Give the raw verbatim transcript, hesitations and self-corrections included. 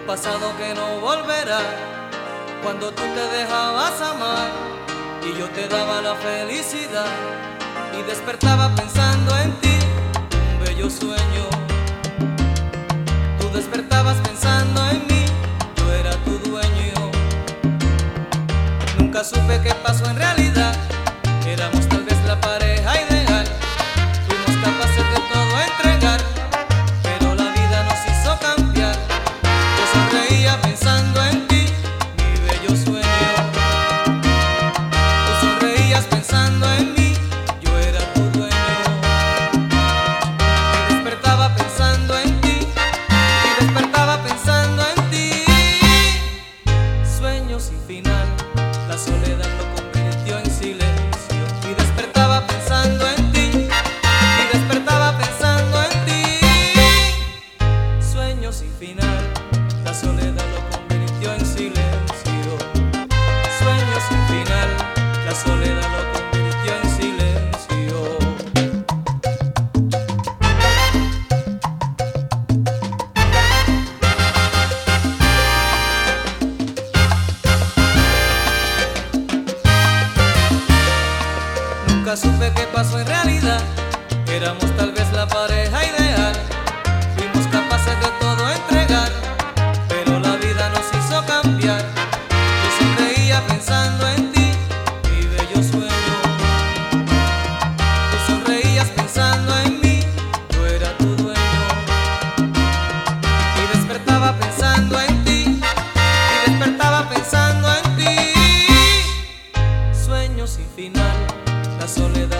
pasado que no volverá, cuando tú te dejabas amar y yo te daba la felicidad y despertaba pensando en ti, un bello sueño. Tú despertabas pensando en mí, yo era tu dueño. Nunca supe qué pasó en realidad, éramos tal vez la pareja ideal, fuimos capaces de todo entregar, pero la vida nos hizo cambiar. Yo sonreía pensando en ti, mi bello sueño. Tú sonreías pensando en mí, yo era tu dueño. Y despertaba pensando en ti, y despertaba pensando en ti. Sueño sin final, la soledad lo convirtió en silencio. Y despertaba pensando en ti, y despertaba pensando en ti. Sueño sin final, la soledad lo convirtió en silencio. Sueño sin final, la soledad lo convirtió en silencio. Nunca supe qué pasó en realidad, éramos tal vez la pareja ideal, fuimos capaces de todo entregar, pero la vida nos hizo cambiar. Yo sonreía pensando en ti, mi bello sueño. Tú sonreías pensando en mí, yo era tu dueño. Y despertaba pensando en ti, y despertaba pensando en ti. Sueño sin final, la soledad